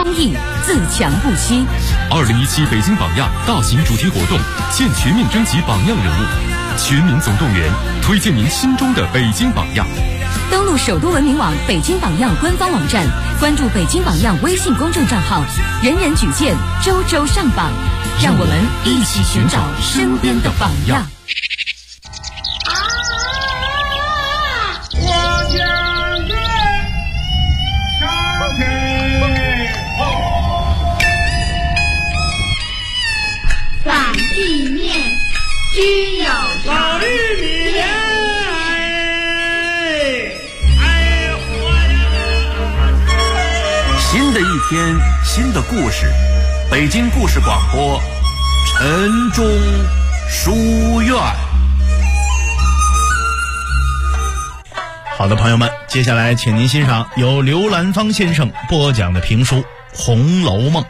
公益，自强不息。 2017北京榜样大型主题活动现全面征集榜样人物，全民总动员，推荐您心中的北京榜样。 登录首都文明网北京榜样官方网站，关注北京榜样微信公众账号，人人举荐，周周上榜，让我们一起寻找身边的榜样。 反地面只有老玉米， 新的一天，新的故事，北京故事广播，晨钟书院。 好的，朋友们，接下来请您欣赏由刘兰芳先生播讲的评书《红楼梦》。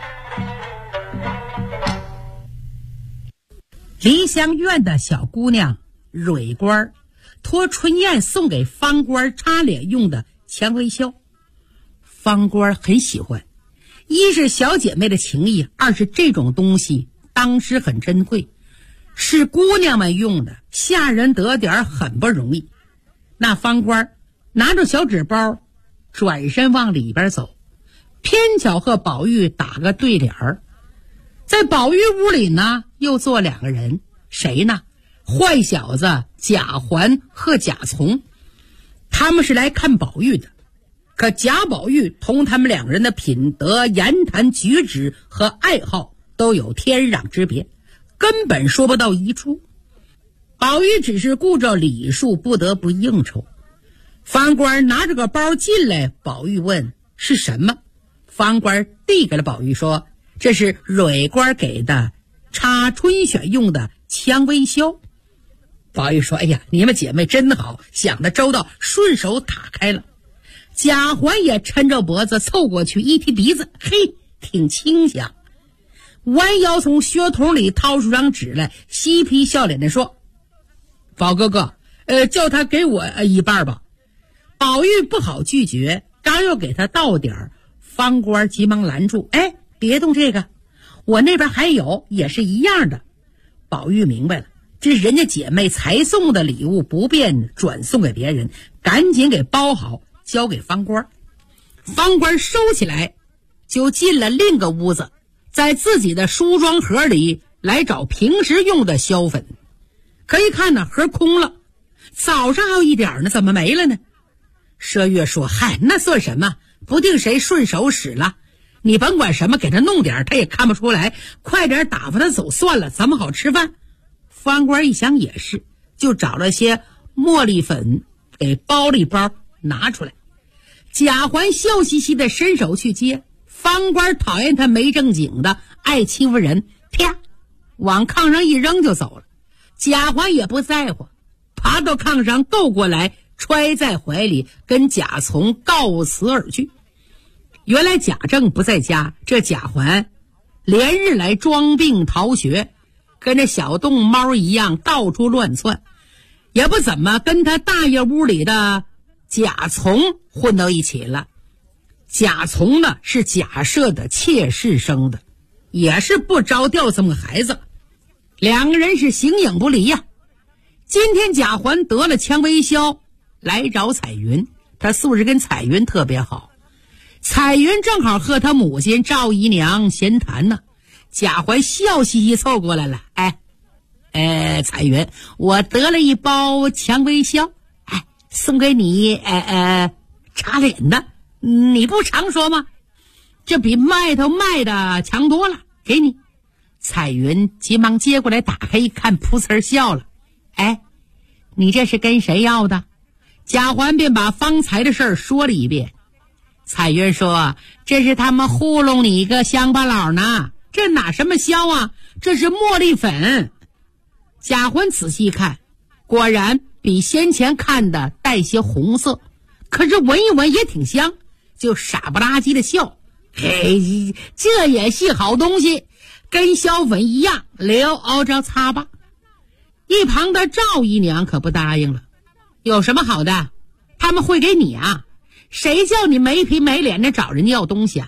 梨香院的小姑娘蕊官托春燕送给方官擦脸用的蔷薇销，方官很喜欢，一是小姐妹的情谊，二是这种东西当时很珍贵，是姑娘们用的，下人得点很不容易。那方官拿着小纸包转身往里边走，偏巧和宝玉打个对联儿。在宝玉屋里呢，又坐两个人，谁呢？坏小子贾环和贾从，他们是来看宝玉的。可贾宝玉同他们两人的品德、言谈举止和爱好都有天壤之别，根本说不到一处。宝玉只是顾着礼数，不得不应酬。方官拿着个包进来，宝玉问是什么，方官递给了宝玉说，这是蕊官给的插春选用的蔷薇销。宝玉说，哎呀，你们姐妹真好，想得周到，顺手打开了。贾环也抻着脖子凑过去一提鼻子，嘿，挺清香。弯腰从靴筒里掏出张纸来，嬉皮笑脸地说，宝哥哥，叫他给我一半吧。宝玉不好拒绝，刚要给他倒点儿，方官急忙拦住，哎，别动这个，我那边还有，也是一样的。宝玉明白了，这是人家姐妹才送的礼物，不便转送给别人，赶紧给包好，交给方官。方官收起来，就进了另个屋子，在自己的梳妆盒里来找平时用的销粉。可一看呢，盒空了，早上还有一点呢，怎么没了呢？麝月说，嗨，那算什么，不定谁顺手使了，你甭管什么，给他弄点他也看不出来，快点打发他走算了，咱们好吃饭。方官一想也是，就找了些茉莉粉给包了一包拿出来。贾环笑嘻嘻的伸手去接，方官讨厌他没正经的，爱欺负人，啪往炕上一扔就走了。贾环也不在乎，爬到炕上够过来，揣在怀里，跟贾从告辞而去。原来贾政不在家，这贾环连日来装病逃学，跟这小动猫一样到处乱窜，也不怎么跟他大爷屋里的贾从混到一起了。贾从呢是贾赦的妾室生的，也是不着调这么个孩子，两个人是形影不离呀。今天贾环得了蔷薇销，来找彩云，他素质跟彩云特别好。彩云正好和他母亲赵姨娘闲谈呢，贾环笑嘻嘻凑过来了，彩云，我得了一包蔷薇销，送给你擦脸的，你不常说吗？这比外头卖的强多了，给你。彩云急忙接过来，打开一看，噗呲笑了，你这是跟谁要的？贾环便把方才的事儿说了一遍。彩云说，这是他们糊弄你一个乡巴佬呢，这哪什么销啊，这是茉莉粉。贾环仔细看，果然比先前看的带些红色，可是闻一闻也挺香，就傻不拉几的笑，嘿，这也是好东西，跟销粉一样，留熬着擦吧。一旁的赵姨娘可不答应了，有什么好的？他们会给你啊？谁叫你没皮没脸的找人家要东西啊？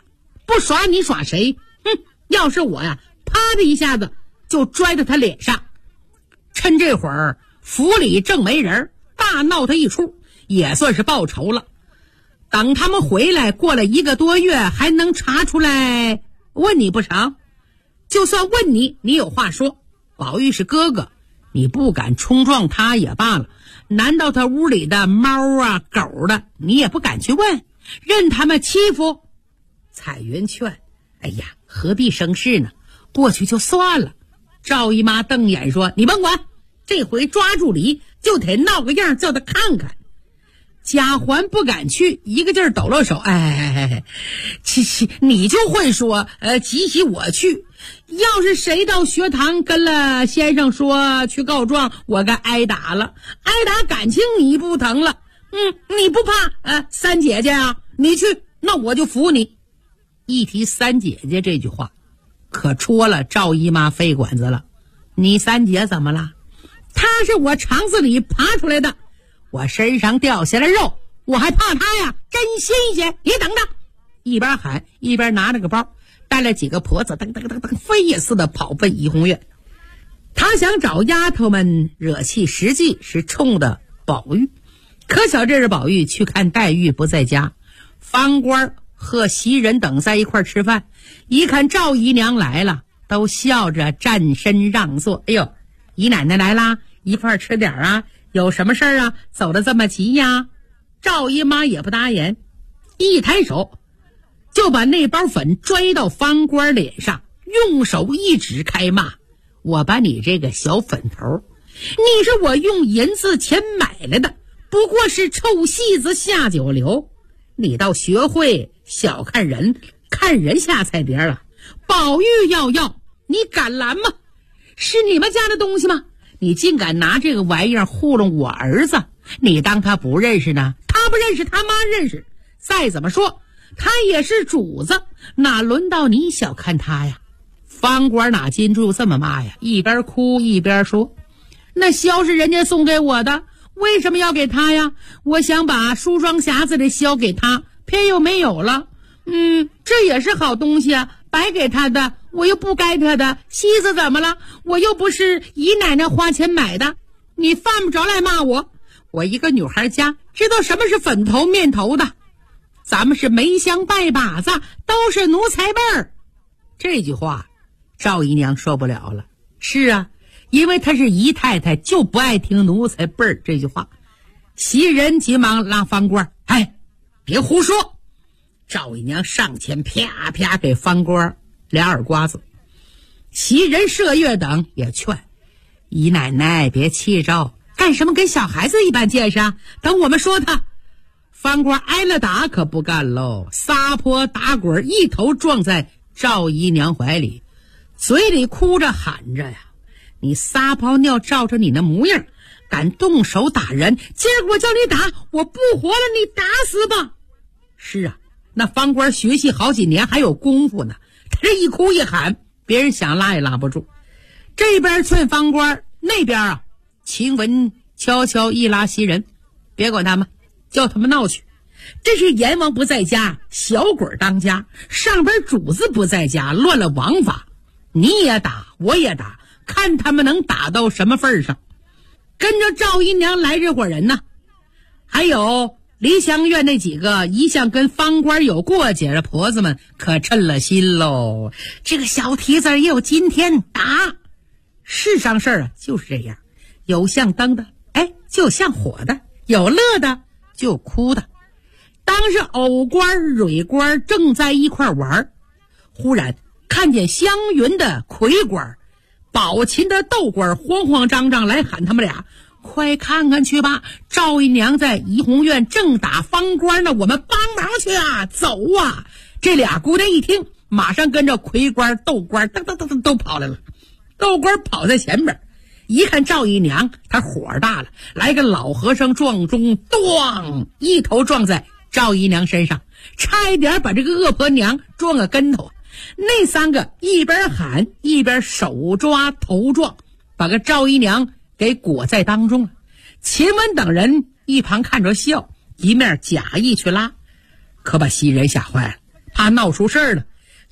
不耍你耍谁？哼！要是我呀，啪的一下子就拽到他脸上。趁这会儿府里正没人，大闹他一出，也算是报仇了。等他们回来，过了1个多月，还能查出来问你不成？就算问你，你有话说。宝玉是哥哥，你不敢冲撞他也罢了，难道他屋里的猫啊狗的你也不敢去问，任他们欺负？彩云劝：哎呀，何必生事呢，过去就算了。赵姨妈瞪眼说：你甭管，这回抓住梨就得闹个样叫他看看。贾环不敢去，一个劲儿抖了手：你就会说急起我去，要是谁到学堂跟了先生说去告状，我该挨打了，挨打感情你不疼了。你不怕三姐姐啊？你去，那我就服你。一提三姐姐这句话，可戳了赵姨妈肺管子了。你三姐怎么了？她是我肠子里爬出来的，我身上掉下来肉，我还怕她呀？真新鲜！你等着！一边喊一边拿着个包，带了几个婆子，噔噔噔噔飞也似的跑奔怡红院。他想找丫头们惹气，实际是冲的宝玉。可巧这日宝玉去看黛玉不在家，方官和袭人等在一块吃饭，一看赵姨娘来了，都笑着站身让座。哎呦，姨奶奶来啦，一块吃点啊，有什么事儿啊？走得这么急呀？赵姨妈也不答言，一抬手就把那包粉拽到方官脸上，用手一指开骂：我把你这个小粉头，你是我用银子钱买来的，不过是臭戏子下九流，你倒学会小看人，看人下菜碟了。宝玉要，你敢拦吗？是你们家的东西吗？你竟敢拿这个玩意儿糊弄我儿子，你当他不认识呢？他不认识，他妈认识。再怎么说他也是主子，哪轮到你小看他呀？方官哪禁住这么骂呀，一边哭一边说：那箫是人家送给我的，为什么要给他呀？我想把梳妆匣子的箫给他，偏又没有了。这也是好东西啊，白给他的，我又不该他的。西子怎么了？我又不是姨奶奶花钱买的，你犯不着来骂我。我一个女孩家知道什么是粉头面头的，咱们是梅香拜把子，都是奴才辈儿。这句话赵姨娘受不了了。是啊，因为她是姨太太，就不爱听奴才辈儿这句话。袭人急忙拉方官：别胡说！赵姨娘上前啪啪给方官俩耳刮子。袭人、麝月等也劝：姨奶奶别气着，干什么跟小孩子一般见识啊？等我们说他。方官挨了打可不干喽，撒泼打滚，一头撞在赵姨娘怀里，嘴里哭着喊着呀：你撒泡尿照着你那模样，敢动手打人，今儿我叫你打，我不活了，你打死吧！是啊，那方官学习好几年还有功夫呢，他这一哭一喊，别人想拉也拉不住。这边劝方官，那边晴雯悄悄一拉袭人：别管他们，叫他们闹去。这是阎王不在家，小鬼当家，上边主子不在家，乱了王法。你也打，我也打，看他们能打到什么份上。跟着赵姨娘来这伙人呢，还有梨香院那几个一向跟方官有过节的婆子们可趁了心喽。这个小蹄子也有今天，打！世上事儿就是这样，有像灯的就像火的，有乐的就哭的。当时藕官、蕊官正在一块玩，忽然看见湘云的魁官、宝琴的窦官慌慌张张来喊他们俩：快看看去吧，赵姨娘在怡红院正打方官呢，我们帮忙去啊，走啊！这俩姑娘一听，马上跟着魁官、窦官噔噔噔噔都跑来了。窦官跑在前边，一看赵姨娘，他火大了，来个老和尚撞钟，咣一头撞在赵姨娘身上，差一点把这个恶婆娘撞个跟头。那三个一边喊一边手抓头撞，把个赵姨娘给裹在当中了。晴雯等人一旁看着笑，一面假意去拉，可把袭人吓坏了，怕闹出事儿了，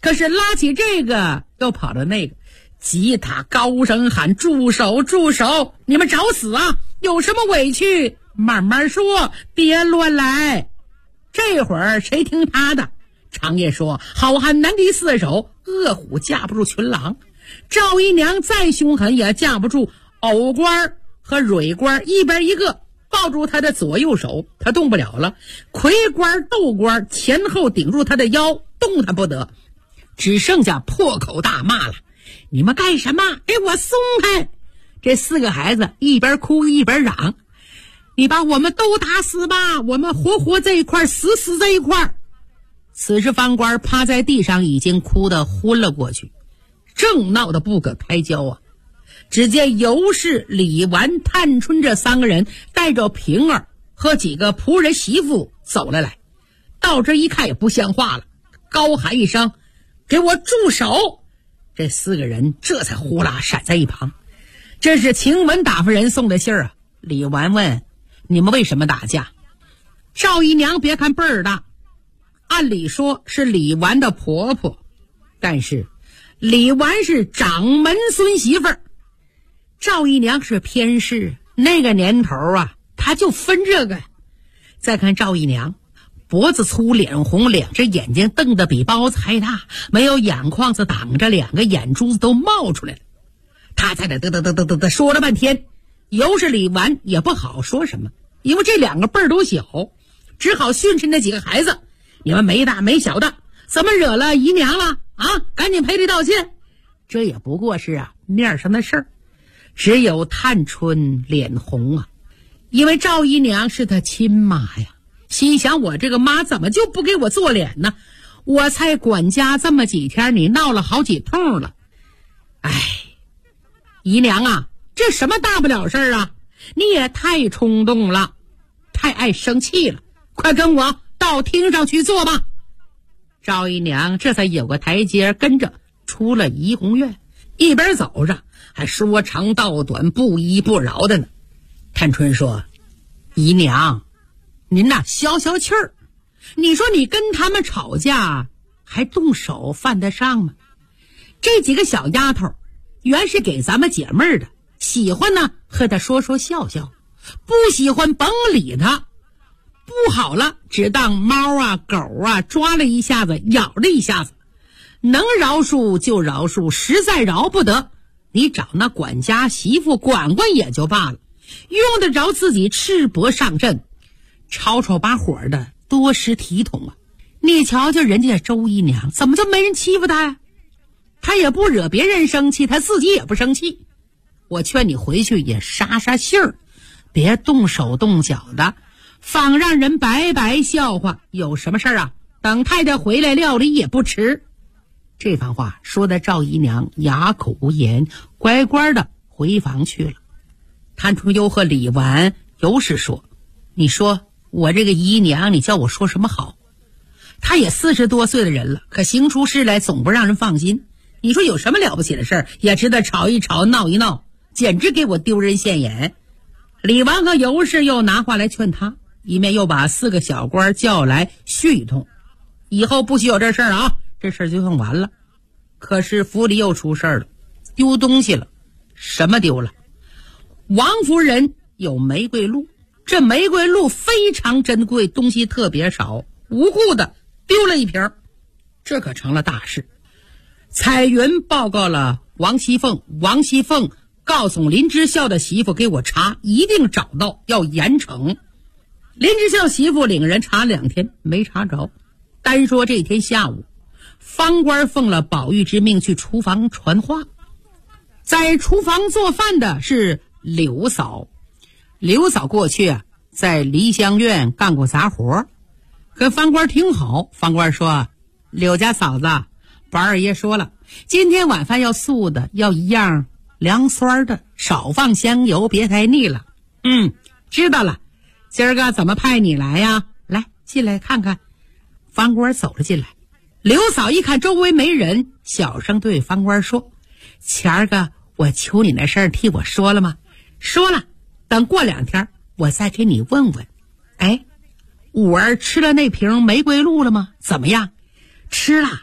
可是拉起这个又跑到那个，吉他高声喊：住手住手，你们找死啊，有什么委屈慢慢说，别乱来。这会儿谁听他的？常言说好汉难敌四手，恶虎架不住群狼。赵姨娘再凶狠也架不住藕官和蕊官一边一个抱住他的左右手，他动不了了。魁官斗官前后顶住他的腰，动弹不得，只剩下破口大骂了：你们干什么？给我松开！这4个孩子一边哭一边嚷：你把我们都打死吧，我们活活这一块，死死这一块。此时方官趴在地上，已经哭得昏了过去，正闹得不可开交啊。只见尤氏、李纨、探春这3个人带着平儿和几个仆人媳妇走了来，到这一看也不像话了，高喊一声：给我住手！这4个人这才呼啦闪在一旁。这是晴雯打发人送的信儿啊。李纨问：你们为什么打架？赵姨娘别看辈儿大，按理说是李纨的婆婆，但是李纨是掌门孙媳妇儿，赵姨娘是偏侍。那个年头啊，她就分这个。再看赵姨娘，脖子粗脸红，2只眼睛瞪得比包子还大，没有眼眶子挡着，2个眼珠子都冒出来了。她在那嘚说了半天，尤是李纨也不好说什么，因为这2个辈儿都小，只好训斥那几个孩子：你们没大没小的，怎么惹了姨娘了啊？赶紧赔礼道歉。这也不过是面上的事儿。只有探春脸红啊，因为赵姨娘是她亲妈呀，心想我这个妈怎么就不给我做脸呢？我才管家这么几天，你闹了好几通了。哎，姨娘啊，这什么大不了事儿啊？你也太冲动了，太爱生气了，快跟我到厅上去坐吧。赵姨娘这才有个台阶，跟着出了怡红院，一边走着还说长道短，不依不饶的呢。探春说：姨娘，您呐消消气儿，你说你跟他们吵架还动手犯得上吗？这几个小丫头原是给咱们解闷儿的，喜欢呢和她说说笑笑，不喜欢甭理她，不好了只当猫啊狗啊抓了一下子，咬了一下子，能饶恕就饶恕，实在饶不得，你找那管家媳妇管管也就罢了，用得着自己赤膊上阵，吵吵把火的，多失体统啊！你瞧瞧人家周姨娘，怎么就没人欺负她呀？她也不惹别人生气，她自己也不生气。我劝你回去也杀杀性儿，别动手动脚的，仿让人白白笑话。有什么事儿啊？等太太回来料理也不迟。这番话说的赵姨娘哑口无言，乖乖的回房去了。谭春幽和李纨尤氏说：你说我这个姨娘，你叫我说什么好？她也40多岁的人了，可行出事来总不让人放心。你说有什么了不起的事儿，也值得吵一吵闹一闹，简直给我丢人现眼。李纨和尤氏又拿话来劝他，一面又把4个小官叫来训一通，以后不许有这事儿啊，这事儿就算完了。可是府里又出事儿了，丢东西了。什么丢了？王夫人有玫瑰露，这玫瑰露非常珍贵，东西特别少，无故的丢了一瓶，这可成了大事。彩云报告了王熙凤，王熙凤告诉林之孝的媳妇给我查，一定找到，要严惩。林之孝媳妇领人查2天没查着，单说这天下午，方官奉了宝玉之命去厨房传话。在厨房做饭的是柳嫂，柳嫂过去在梨香院干过杂活，跟方官挺好。方官说：柳家嫂子，宝二爷说了，今天晚饭要素的，要一样凉酸的，少放香油，别太腻了。知道了，今儿个怎么派你来呀？来，进来看看。方官走了进来，刘嫂一看周围没人，小声对方官说：前儿个我求你那事儿替我说了吗？说了，等过2天我再给你问问。五儿吃了那瓶玫瑰露了吗？怎么样？吃了，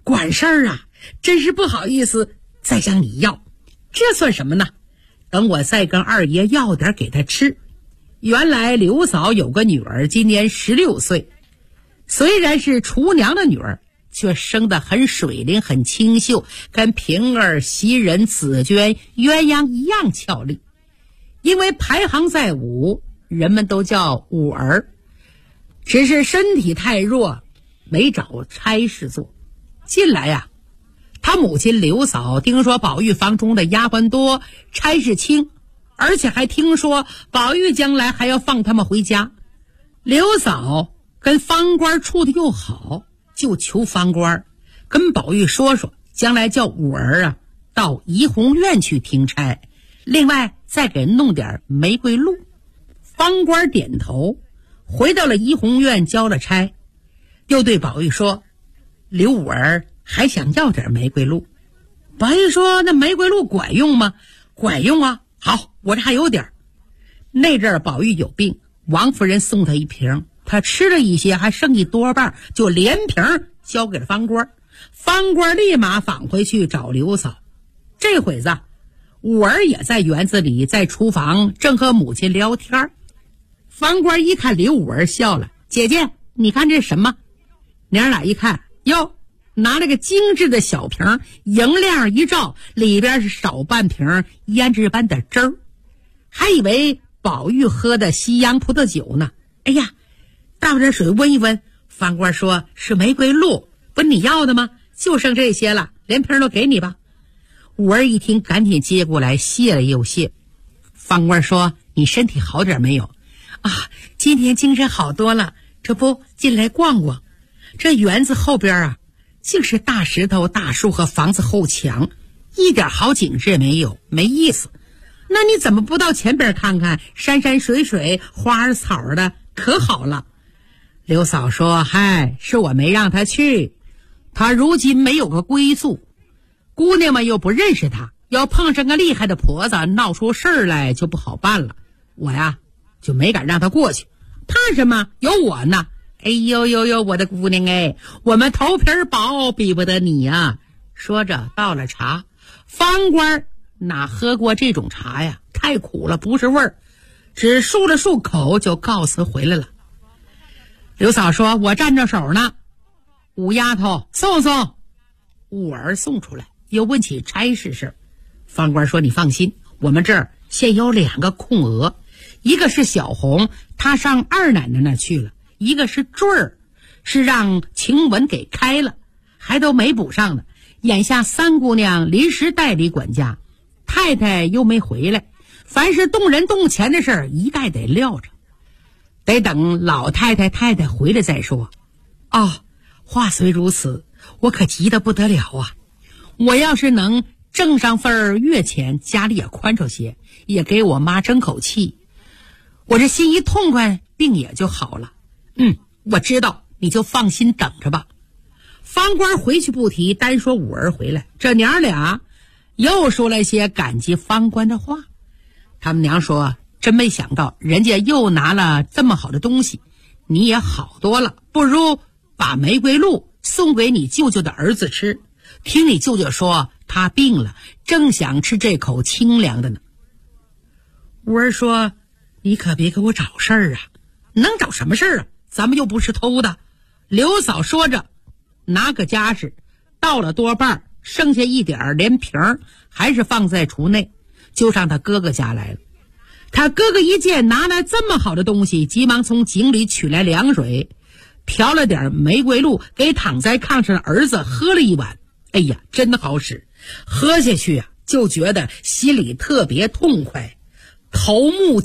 管事儿啊，真是不好意思再向你要，这算什么呢？等我再跟二爷要点给他吃。原来刘嫂有个女儿，今年16岁，虽然是厨娘的女儿，却生得很水灵很清秀，跟平儿、袭人、紫娟、鸳鸯一样俏丽。因为排行在5，人们都叫五儿，只是身体太弱，没找差事做。近来呀，他母亲刘嫂听说宝玉房中的丫鬟多，差事轻，而且还听说宝玉将来还要放他们回家。刘嫂跟方官处的又好，就求方官跟宝玉说说，将来叫五儿啊到怡红院去听差，另外再给弄点玫瑰露。方官点头，回到了怡红院交了差，又对宝玉说，刘五儿还想要点玫瑰露。宝玉说，那玫瑰露管用吗？管用啊，好，我这还有点。那阵儿宝玉有病，王夫人送他一瓶，他吃了一些，还剩一多半，就连瓶交给了方官。方官立马返回去找刘嫂。这会子五儿也在园子里，在厨房正和母亲聊天。方官一看刘五儿，笑了，姐姐你看这什么？娘俩一看，哟，拿了个精致的小瓶，银亮一照，里边是少半瓶胭脂般的汁儿，还以为宝玉喝的西洋葡萄酒呢。哎呀，倒点水温一温。方官说，是玫瑰露，不是你要的吗？就剩这些了，连瓶都给你吧。五儿一听，赶紧接过来，谢了又谢。方官说，你身体好点没有？啊，今天精神好多了，这不进来逛逛。这园子后边啊，竟是大石头、大树和房子后墙，一点好景致也没有，没意思。那你怎么不到前边看看？山山水水，花儿草儿的，可好了。刘嫂说，嗨，是我没让他去，他如今没有个归宿，姑娘们又不认识他，要碰上个厉害的婆子，闹出事儿来就不好办了。我呀就没敢让他过去。怕什么？有我呢。哎呦呦呦，我的姑娘哎，我们头皮薄，比不得你呀。说着倒了茶。方官哪喝过这种茶呀？太苦了，不是味儿，只漱了漱口就告辞回来了。刘嫂说，我站着手呢，五丫头送送。五儿送出来，又问起差事事。方官说，你放心，我们这儿现有2个空额，一个是小红，她上二奶奶那去了，一个是坠儿，是让晴雯给开了，还都没补上呢。眼下三姑娘临时代理管家，太太又没回来，凡是动人动钱的事儿，一概得撂着，得等老太太太太回来再说。哦，话虽如此，我可急得不得了啊！我要是能挣上份月钱，家里也宽敞些，也给我妈争口气，我这心一痛快，病也就好了。我知道，你就放心等着吧。方官回去不提，单说五儿回来，这娘俩又说了些感激方官的话。他们娘说，真没想到人家又拿了这么好的东西，你也好多了，不如把玫瑰露送给你舅舅的儿子吃。听你舅舅说他病了，正想吃这口清凉的呢。五儿说，你可别给我找事儿啊。能找什么事儿啊？咱们又不是偷的。刘嫂说着，拿个家什倒了多半，剩下一点连瓶还是放在橱内，就上他哥哥家来了。他哥哥一见拿来这么好的东西，急忙从井里取来凉水，调了点玫瑰露，给躺在炕上的儿子喝了一碗。哎呀，真的好使，喝下去啊，就觉得心里特别痛快，头目